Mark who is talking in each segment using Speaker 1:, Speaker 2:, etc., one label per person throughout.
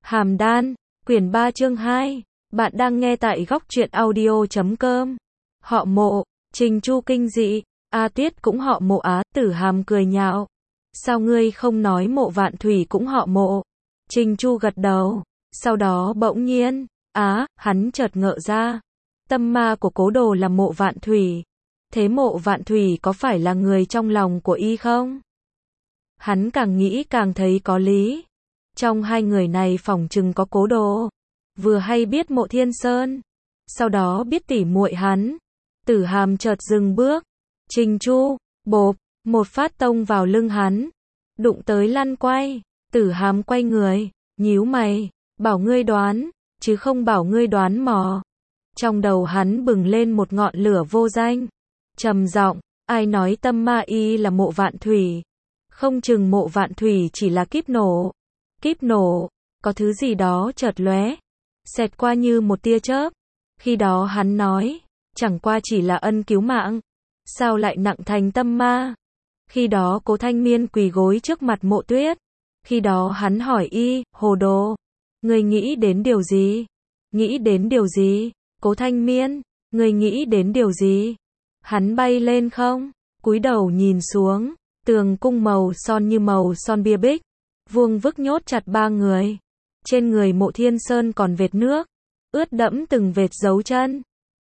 Speaker 1: Hàm Đan, quyển 3 chương 2. Bạn đang nghe tại góc truyện audio.com. Họ Mộ, Trình Chu kinh dị, A Tuyết cũng họ Mộ á, Tử Hàm cười nhạo. Sao ngươi không nói Mộ Vạn Thủy cũng họ Mộ? Trình Chu gật đầu, sau đó bỗng nhiên, hắn chợt ngỡ ra. Tâm ma của cố đồ là Mộ Vạn Thủy. Thế Mộ Vạn Thủy có phải là người trong lòng của y không? Hắn càng nghĩ càng thấy có lý. Trong hai người này phỏng chừng có cố đồ. Vừa hay biết Mộ Thiên Sơn, sau đó biết tỉ muội hắn. Tử Hàm chợt dừng bước. Trình Chu, bộp, một phát tông vào lưng hắn. Đụng tới lăn quay. Tử Hàm quay người, nhíu mày, bảo ngươi đoán, chứ không bảo ngươi đoán mò. Trong đầu hắn bừng lên một ngọn lửa vô danh. Trầm giọng, ai nói tâm ma y là Mộ Vạn Thủy? Không chừng Mộ Vạn Thủy chỉ là kíp nổ. Kíp nổ, có thứ gì đó chợt lóe, xẹt qua như một tia chớp. Khi đó hắn nói, chẳng qua chỉ là ân cứu mạng, sao lại nặng thành tâm ma? Khi đó Cố Thanh Miên quỳ gối trước mặt Mộ Tuyết. Khi đó hắn hỏi y, hồ đồ, ngươi nghĩ đến điều gì? Nghĩ đến điều gì? Cố Thanh Miên, ngươi nghĩ đến điều gì? Hắn bay lên không? Cúi đầu nhìn xuống, tường cung màu son như màu son bia bích. Vuông vức nhốt chặt ba người. Trên người Mộ Thiên Sơn còn vệt nước, ướt đẫm từng vệt dấu chân.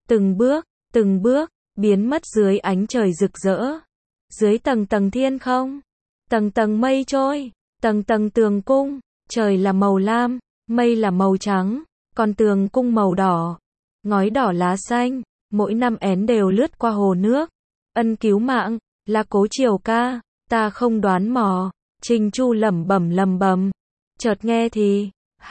Speaker 1: Từng bước, biến mất dưới ánh trời rực rỡ. Dưới tầng tầng thiên không, tầng tầng mây trôi, tầng tầng tường cung, trời là màu lam, mây là màu trắng, còn tường cung màu đỏ, ngói đỏ lá xanh, mỗi năm én đều lướt qua hồ nước. Ân cứu mạng, là Cố Triều ca, ta không đoán mò. Trình Chu lẩm bẩm, chợt nghe thì,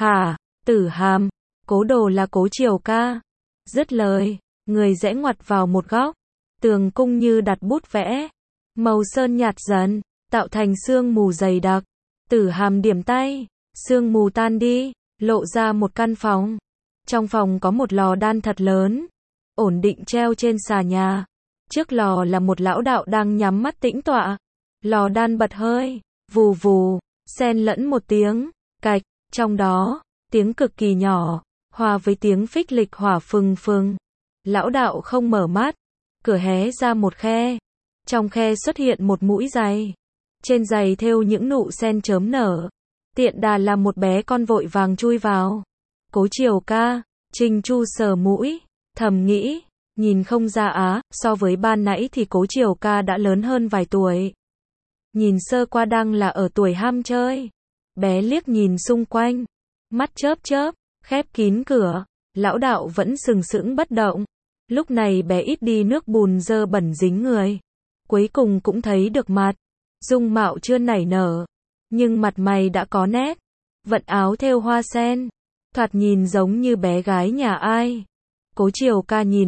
Speaker 1: Tử Hàm, cố đồ là Cố Triều ca. Dứt lời, người rẽ ngoặt vào một góc, tường cung như đặt bút vẽ, màu sơn nhạt dần, tạo thành sương mù dày đặc. Tử Hàm điểm tay, sương mù tan đi, lộ ra một căn phòng. Trong phòng có một lò đan thật lớn, ổn định treo trên xà nhà. Trước lò là một lão đạo đang nhắm mắt tĩnh tọa. Lò đan bật hơi, vù vù, xen lẫn một tiếng cạch, trong đó, tiếng cực kỳ nhỏ, hòa với tiếng phích lịch hỏa phừng phừng. Lão đạo không mở mắt, cửa hé ra một khe. Trong khe xuất hiện một mũi giày. Trên giày thêu những nụ sen chớm nở. Tiện đà là một bé con vội vàng chui vào. Cố Triều ca, Trình Chu sờ mũi, thầm nghĩ, nhìn không ra so với ban nãy thì Cố Triều ca đã lớn hơn vài tuổi. Nhìn sơ qua đang là ở tuổi ham chơi. Bé liếc nhìn xung quanh, mắt chớp chớp, khép kín cửa. Lão đạo vẫn sừng sững bất động. Lúc này bé ít đi nước bùn dơ bẩn dính người. Cuối cùng cũng thấy được mặt. Dung mạo chưa nảy nở, nhưng mặt mày đã có nét. Vận áo thêu hoa sen, thoạt nhìn giống như bé gái nhà ai. Cố Triều ca nhìn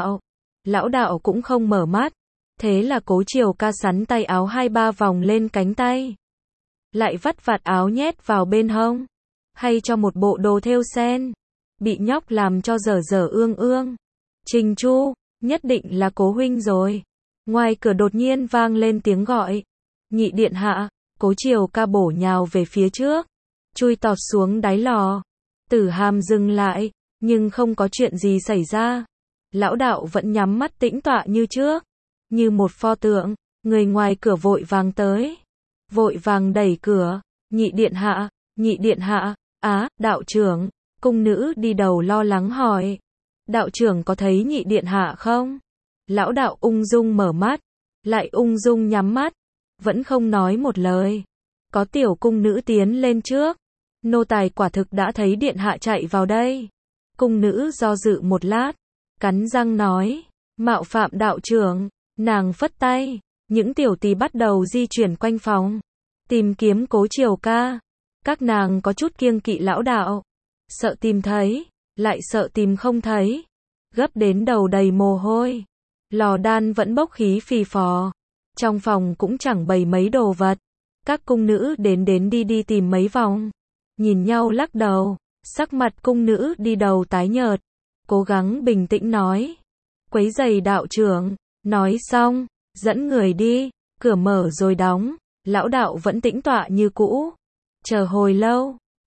Speaker 1: lão đạo cũng không mở mắt. Thế là Cố Triều ca sắn tay áo 2-3 vòng lên cánh tay. Lại vắt vạt áo nhét vào bên hông. Hay cho một bộ đồ thêu sen. Bị nhóc làm cho dở dở ương ương. Trình Chu, nhất định là Cố huynh rồi. Ngoài cửa đột nhiên vang lên tiếng gọi. Nhị điện hạ. Cố Triều ca bổ nhào về phía trước, chui tọt xuống đáy lò. Tử Hàm dừng lại, nhưng không có chuyện gì xảy ra. Lão đạo vẫn nhắm mắt tĩnh tọa như trước. Như một pho tượng, người ngoài cửa vội vàng tới. Vội vàng đẩy cửa. Nhị điện hạ, đạo trưởng. Cung nữ đi đầu lo lắng hỏi. Đạo trưởng có thấy nhị điện hạ không? Lão đạo ung dung mở mắt, lại ung dung nhắm mắt, vẫn không nói một lời. Có tiểu cung nữ tiến lên trước. Nô tài quả thực đã thấy điện hạ chạy vào đây. Cung nữ do dự một lát, cắn răng nói, mạo phạm đạo trưởng. Nàng phất tay, những tiểu tỳ bắt đầu di chuyển quanh phòng, tìm kiếm Cố Triều ca. Các nàng có chút kiêng kỵ lão đạo, sợ tìm thấy, lại sợ tìm không thấy, gấp đến đầu đầy mồ hôi. Lò đan vẫn bốc khí phì phò, trong phòng cũng chẳng bày mấy đồ vật. Các cung nữ đến đi tìm mấy vòng, nhìn nhau lắc đầu. Sắc mặt cung nữ đi đầu tái nhợt, cố gắng bình tĩnh nói, quấy rầy đạo trưởng. Nói xong, dẫn người đi, cửa mở rồi đóng. Lão đạo vẫn tĩnh tọa như cũ. Chờ hồi lâu,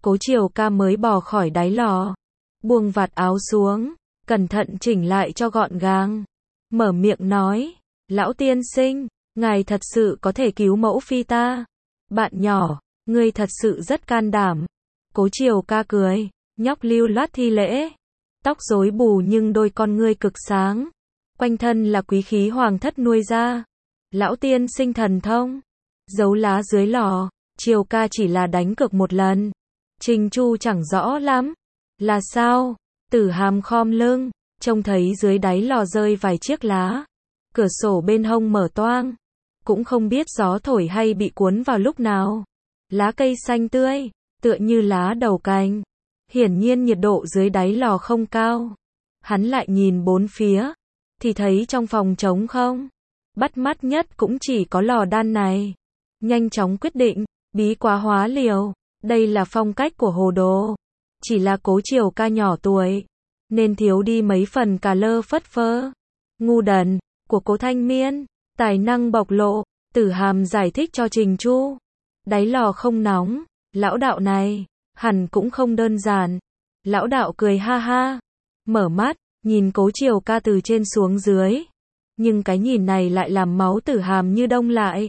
Speaker 1: Cố Triều Ca mới bò khỏi đáy lò, buông vạt áo xuống, cẩn thận chỉnh lại cho gọn gàng. Mở miệng nói, lão tiên sinh, ngài thật sự có thể cứu mẫu phi ta. Bạn nhỏ, ngươi thật sự rất can đảm. Cố Triều Ca cười, nhóc lưu loát thi lễ. Tóc rối bù nhưng đôi con ngươi cực sáng. Quanh thân là quý khí hoàng thất nuôi ra. Lão tiên sinh thần thông. Giấu lá dưới lò, Triều Ca chỉ là đánh cược một lần. Trình Chu chẳng rõ lắm. Là sao? Tử Hàm khom lưng, trông thấy dưới đáy lò rơi vài chiếc lá. Cửa sổ bên hông mở toang. Cũng không biết gió thổi hay bị cuốn vào lúc nào. Lá cây xanh tươi, tựa như lá đầu cành. Hiển nhiên nhiệt độ dưới đáy lò không cao. Hắn lại nhìn bốn phía, thì thấy trong phòng trống không. Bắt mắt nhất cũng chỉ có lò đan này. Nhanh chóng quyết định, bí quá hóa liều. Đây là phong cách của Hồ Đồ. Chỉ là Cố Triều Ca nhỏ tuổi, nên thiếu đi mấy phần cà lơ phất phơ. Ngu đần, của Cố Thanh Miên, tài năng bộc lộ. Tử Hàm giải thích cho Trình Chu. Đáy lò không nóng, lão đạo này, hẳn cũng không đơn giản. Lão đạo cười ha ha, mở mắt, nhìn Cố Triều Ca từ trên xuống dưới. Nhưng cái nhìn này lại làm máu Tử Hàm như đông lại.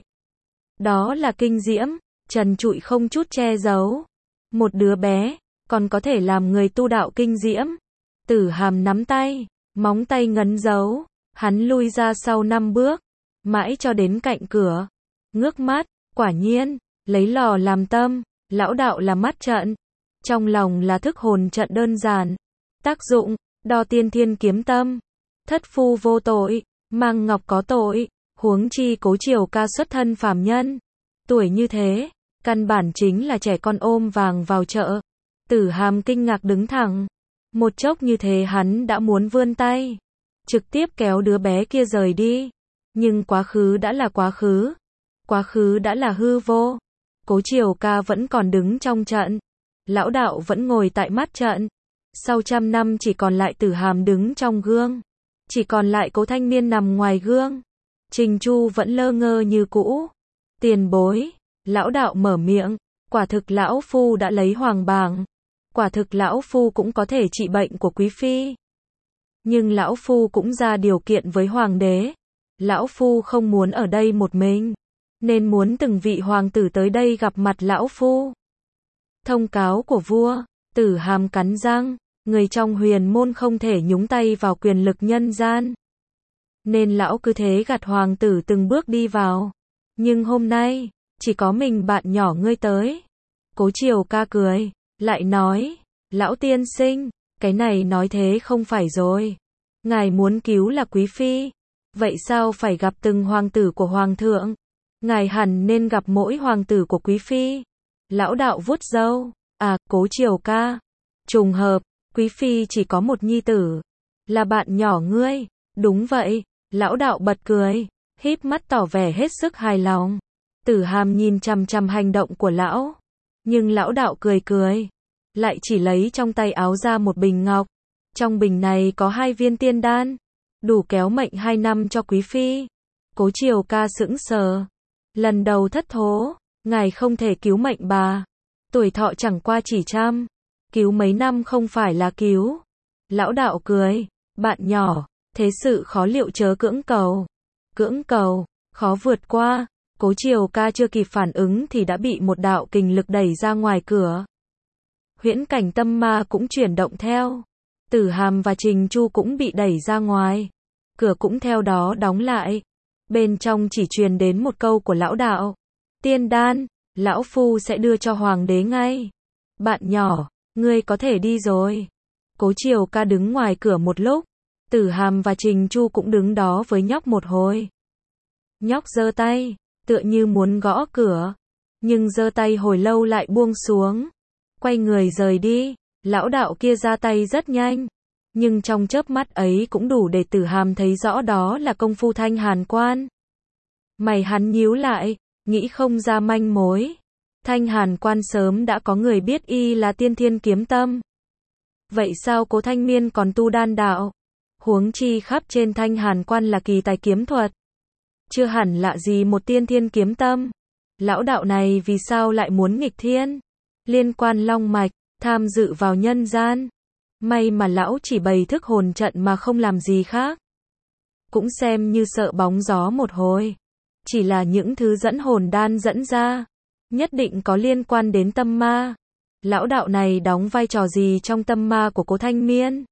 Speaker 1: Đó là kinh diễm, trần trụi không chút che giấu. Một đứa bé, còn có thể làm người tu đạo kinh diễm. Tử Hàm nắm tay, móng tay ngấn dấu. Hắn lui ra sau 5 bước, mãi cho đến cạnh cửa. Ngước mắt, quả nhiên, lấy lò làm tâm, lão đạo là mắt trận. Trong lòng là thức hồn trận đơn giản. Tác dụng, đo tiên thiên kiếm tâm. Thất phu vô tội, mang ngọc có tội. Huống chi Cố Triều Ca xuất thân phàm nhân. Tuổi như thế, căn bản chính là trẻ con ôm vàng vào chợ. Tử Hàm kinh ngạc đứng thẳng. Một chốc như thế hắn đã muốn vươn tay, trực tiếp kéo đứa bé kia rời đi. Nhưng quá khứ đã là quá khứ. Quá khứ đã là hư vô. Cố Triều Ca vẫn còn đứng trong trận. Lão đạo vẫn ngồi tại mắt trận. Sau 100 năm chỉ còn lại Tử Hàm đứng trong gương. Chỉ còn lại Cố Thanh Miên nằm ngoài gương. Trình Chu vẫn lơ ngơ như cũ. Tiền bối, lão đạo mở miệng. Quả thực lão phu đã lấy hoàng bảng. Quả thực lão phu cũng có thể trị bệnh của quý phi. Nhưng lão phu cũng ra điều kiện với hoàng đế. Lão phu không muốn ở đây một mình, nên muốn từng vị hoàng tử tới đây gặp mặt lão phu. Thông cáo của vua. Tử Hàm cắn răng, người trong huyền môn không thể nhúng tay vào quyền lực nhân gian. Nên lão cứ thế gạt hoàng tử từng bước đi vào. Nhưng hôm nay, chỉ có mình bạn nhỏ ngươi tới. Cố Triều Ca cười, lại nói, lão tiên sinh, cái này nói thế không phải rồi. Ngài muốn cứu là quý phi. Vậy sao phải gặp từng hoàng tử của hoàng thượng? Ngài hẳn nên gặp mỗi hoàng tử của quý phi. Lão đạo vuốt râu. À, Cố Triều Ca. Trùng hợp, quý phi chỉ có một nhi tử. Là bạn nhỏ ngươi. Đúng vậy. Lão đạo bật cười, híp mắt tỏ vẻ hết sức hài lòng. Tử Hàm nhìn chằm chằm hành động của lão. Nhưng lão đạo cười cười, lại chỉ lấy trong tay áo ra một bình ngọc. Trong bình này có 2 viên tiên đan, đủ kéo mệnh 2 năm cho quý phi. Cố Triều Ca sững sờ. Lần đầu thất thố, ngài không thể cứu mệnh bà. Tuổi thọ chẳng qua chỉ 100. Cứu mấy năm không phải là cứu. Lão đạo cười, bạn nhỏ, thế sự khó liệu chớ cưỡng cầu. Cưỡng cầu, khó vượt qua. Cố Triều Ca chưa kịp phản ứng thì đã bị một đạo kình lực đẩy ra ngoài cửa. Huyễn cảnh tâm ma cũng chuyển động theo. Tử Hàm và Trình Chu cũng bị đẩy ra ngoài. Cửa cũng theo đó đóng lại. Bên trong chỉ truyền đến một câu của lão đạo. Tiên đan, lão phu sẽ đưa cho hoàng đế ngay. Bạn nhỏ, ngươi có thể đi rồi. Cố Triều Ca đứng ngoài cửa một lúc. Tử Hàm và Trình Chu cũng đứng đó với nhóc một hồi. Nhóc giơ tay, tựa như muốn gõ cửa. Nhưng giơ tay hồi lâu lại buông xuống. Quay người rời đi. Lão đạo kia ra tay rất nhanh. Nhưng trong chớp mắt ấy cũng đủ để Tử Hàm thấy rõ đó là công phu Thanh Hàn Quan. Mày hắn nhíu lại, nghĩ không ra manh mối. Thanh Hàn Quan sớm đã có người biết y là tiên thiên kiếm tâm. Vậy sao Cố Thanh Miên còn tu đan đạo? Huống chi khắp trên Thanh Hàn Quan là kỳ tài kiếm thuật. Chưa hẳn lạ gì một tiên thiên kiếm tâm. Lão đạo này vì sao lại muốn nghịch thiên? liên quan long mạch, tham dự vào nhân gian. May mà lão chỉ bày thức hồn trận mà không làm gì khác. Cũng xem như sợ bóng gió một hồi. Chỉ là những thứ dẫn hồn đan dẫn ra, nhất định có liên quan đến tâm ma. Lão đạo này đóng vai trò gì trong tâm ma của Cố Thanh Miên?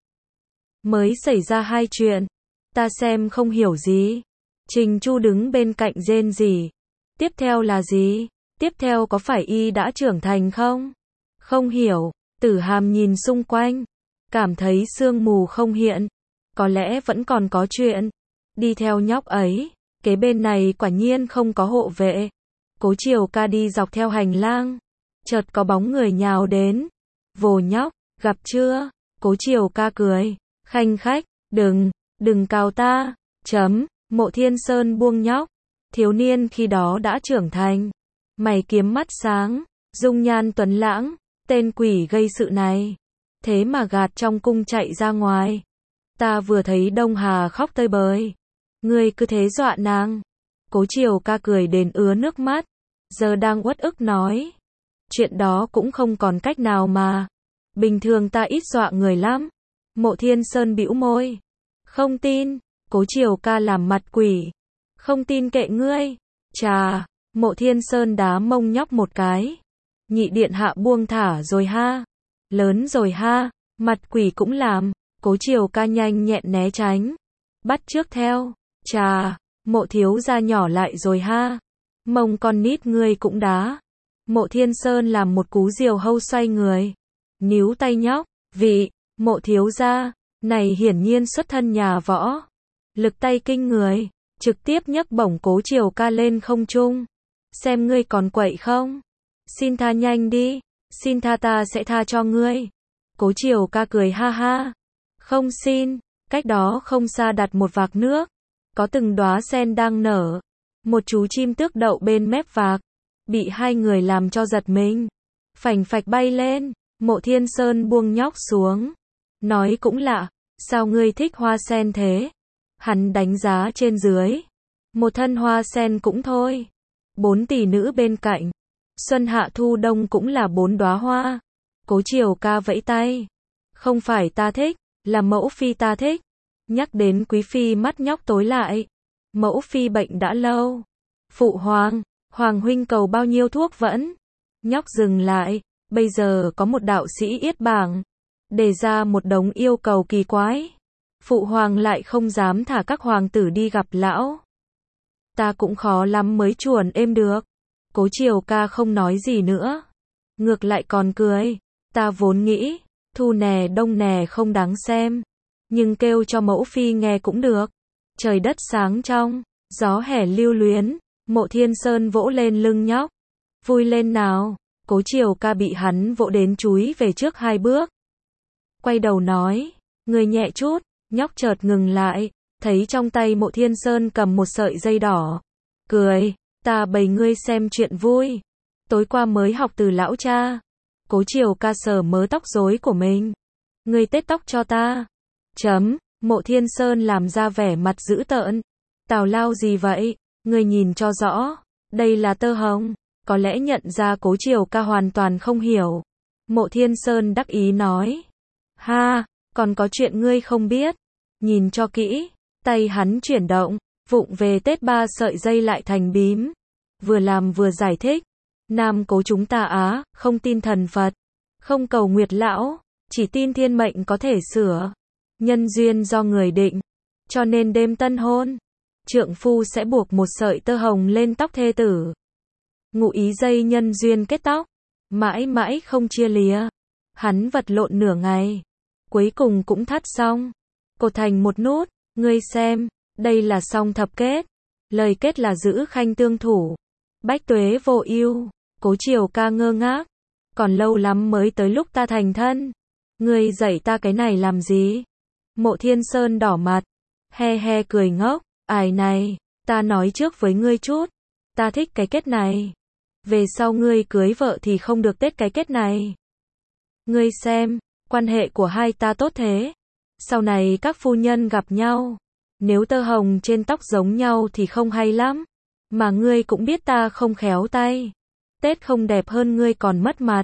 Speaker 1: Mới xảy ra hai chuyện, ta xem không hiểu gì. Trình Chu đứng bên cạnh rên rỉ. Tiếp theo là gì? Tiếp theo có phải y đã trưởng thành không? Không hiểu. Tử Hàm nhìn xung quanh, cảm thấy sương mù không hiện. Có lẽ vẫn còn có chuyện. Đi theo nhóc ấy, kế bên này quả nhiên không có hộ vệ. Cố Triều Ca đi dọc theo hành lang, chợt có bóng người nhào đến. Vồ nhóc, gặp chưa? Cố Triều Ca cười, khanh khách, đừng cào ta. Mộ Thiên Sơn buông nhóc. Thiếu niên khi đó đã trưởng thành, mày kiếm mắt sáng, dung nhan tuấn lãng. Tên quỷ gây sự này, thế mà gạt trong cung chạy ra ngoài. Ta vừa thấy Đông Hà khóc tơi bời, ngươi cứ thế dọa nàng. Cố Triều Ca cười đến ứa nước mắt, giờ đang uất ức nói. Chuyện đó cũng không còn cách nào mà. Bình thường ta ít dọa người lắm. Mộ Thiên Sơn bĩu môi. Không tin. Cố Triều Ca làm mặt quỷ. Không tin kệ ngươi. Chà. Mộ Thiên Sơn đá mông nhóc một cái. Nhị điện hạ buông thả rồi ha. Lớn rồi ha. Mặt quỷ cũng làm. Cố Triều Ca nhanh nhẹn né tránh. Bắt trước theo. Chà. Mộ thiếu gia nhỏ lại rồi ha. Mông con nít ngươi cũng đá. Mộ Thiên Sơn làm một cú diều hâu xoay người. Níu tay nhóc. Mộ thiếu gia này hiển nhiên xuất thân nhà võ. Lực tay kinh người. Trực tiếp nhấc bổng Cố Triều Ca lên không trung. Xem ngươi còn quậy không? Xin tha nhanh đi. Xin tha ta sẽ tha cho ngươi. Cố Triều Ca cười ha ha. Không xin. Cách đó không xa đặt một vạc nước. Có từng đóa sen đang nở. Một chú chim tước đậu bên mép vạc. Bị hai người làm cho giật mình. Phành phạch bay lên. Mộ Thiên Sơn buông nhóc xuống. Nói cũng lạ. Sao ngươi thích hoa sen thế? Hắn đánh giá trên dưới. Một thân hoa sen cũng thôi. 4 tỷ nữ bên cạnh. Xuân hạ thu đông cũng là 4 đóa hoa. Cố Triều Ca vẫy tay. Không phải ta thích, là mẫu phi ta thích. Nhắc đến quý phi mắt nhóc tối lại. Mẫu phi bệnh đã lâu. Phụ hoàng, hoàng huynh cầu bao nhiêu thuốc vẫn? Nhóc dừng lại. Bây giờ có một đạo sĩ yết bảng, đề ra một đống yêu cầu kỳ quái. Phụ hoàng lại không dám thả các hoàng tử đi gặp lão. Ta cũng khó lắm mới chuồn êm được. Cố Triều Ca không nói gì nữa. Ngược lại còn cười. Ta vốn nghĩ, thu nè đông nè không đáng xem. Nhưng kêu cho mẫu phi nghe cũng được. Trời đất sáng trong, gió hè lưu luyến. Mộ Thiên Sơn vỗ lên lưng nhóc. Vui lên nào. Cố Triều Ca bị hắn vỗ đến chúi về trước 2 bước. Quay đầu nói, người nhẹ chút. Nhóc chợt ngừng lại, thấy trong tay Mộ Thiên Sơn cầm một sợi dây đỏ. Cười, ta bày ngươi xem chuyện vui. Tối qua mới học từ lão cha. Cố Triều Ca sờ mớ tóc rối của mình. Ngươi tết tóc cho ta. Mộ Thiên Sơn làm ra vẻ mặt dữ tợn. Tào lao gì vậy? Ngươi nhìn cho rõ. Đây là tơ hồng. Có lẽ nhận ra Cố Triều Ca hoàn toàn không hiểu. Mộ Thiên Sơn đắc ý nói. Ha, còn có chuyện ngươi không biết. Nhìn cho kỹ. Tay hắn chuyển động. Vụng về tết 3 sợi dây lại thành bím. Vừa làm vừa giải thích. Nam Cố chúng ta á, không tin thần Phật. Không cầu Nguyệt Lão. Chỉ tin thiên mệnh có thể sửa. Nhân duyên do người định. Cho nên đêm tân hôn, trượng phu sẽ buộc một sợi tơ hồng lên tóc thê tử. Ngụ ý dây nhân duyên kết tóc. Mãi mãi không chia lìa. Hắn vật lộn nửa ngày. Cuối cùng cũng thắt xong. Cột thành một nút. Ngươi xem. Đây là song thập kết. Lời kết là giữ khanh tương thủ. Bách tuế vô ưu. Cố Triều Ca ngơ ngác. Còn lâu lắm mới tới lúc ta thành thân. Ngươi dạy ta cái này làm gì? Mộ Thiên Sơn đỏ mặt. He he cười ngốc. Ai này, ta nói trước với ngươi chút. Ta thích cái kết này. Về sau ngươi cưới vợ thì không được tết cái kết này. Ngươi xem, quan hệ của hai ta tốt thế. Sau này các phu nhân gặp nhau, nếu tơ hồng trên tóc giống nhau thì không hay lắm. Mà ngươi cũng biết ta không khéo tay. Tết không đẹp hơn ngươi còn mất mặt.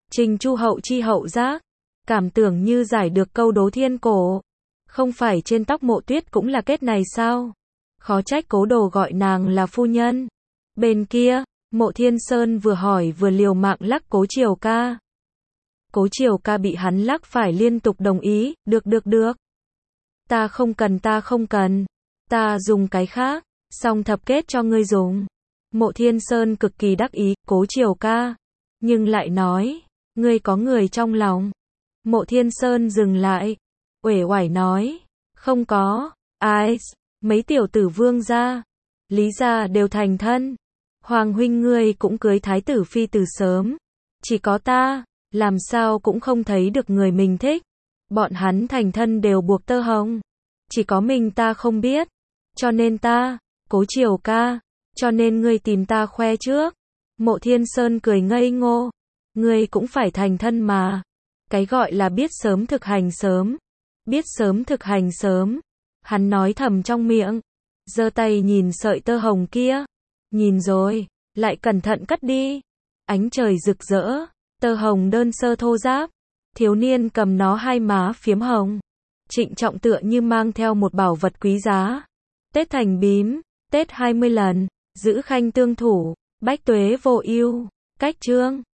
Speaker 1: Trình Chu hậu chi hậu giác, cảm tưởng như giải được câu đố thiên cổ. Không phải trên tóc Mộ Tuyết cũng là kết này sao? Khó trách Cố Đồ gọi nàng là phu nhân. Bên kia, Mộ Thiên Sơn vừa hỏi vừa liều mạng lắc Cố Triều Ca. Cố Triều Ca bị hắn lắc phải liên tục đồng ý, được. Ta không cần, ta dùng cái khác, xong thập kết cho ngươi dùng. Mộ Thiên Sơn cực kỳ đắc ý, Cố Triều Ca, nhưng lại nói, ngươi có người trong lòng. Mộ Thiên Sơn dừng lại, uể oải nói, không có, ai, mấy tiểu tử Vương gia, Lý gia đều thành thân. Hoàng huynh ngươi cũng cưới thái tử phi từ sớm, chỉ có ta, làm sao cũng không thấy được người mình thích. Bọn hắn thành thân đều buộc tơ hồng, chỉ có mình ta không biết, cho nên ta, Cố Triều Ca, cho nên ngươi tìm ta khoe trước. Mộ Thiên Sơn cười ngây ngô, ngươi cũng phải thành thân mà. Cái gọi là biết sớm thực hành sớm, biết sớm thực hành sớm. Hắn nói thầm trong miệng, giơ tay nhìn sợi tơ hồng kia, nhìn rồi, lại cẩn thận cất đi. Ánh trời rực rỡ, tơ hồng đơn sơ thô ráp, thiếu niên cầm nó hai má phiếm hồng, trịnh trọng tựa như mang theo một bảo vật quý giá. Tết thành bím, Tết 20 lần, giữ khanh tương thủ, bách tuế vô ưu, cách chương.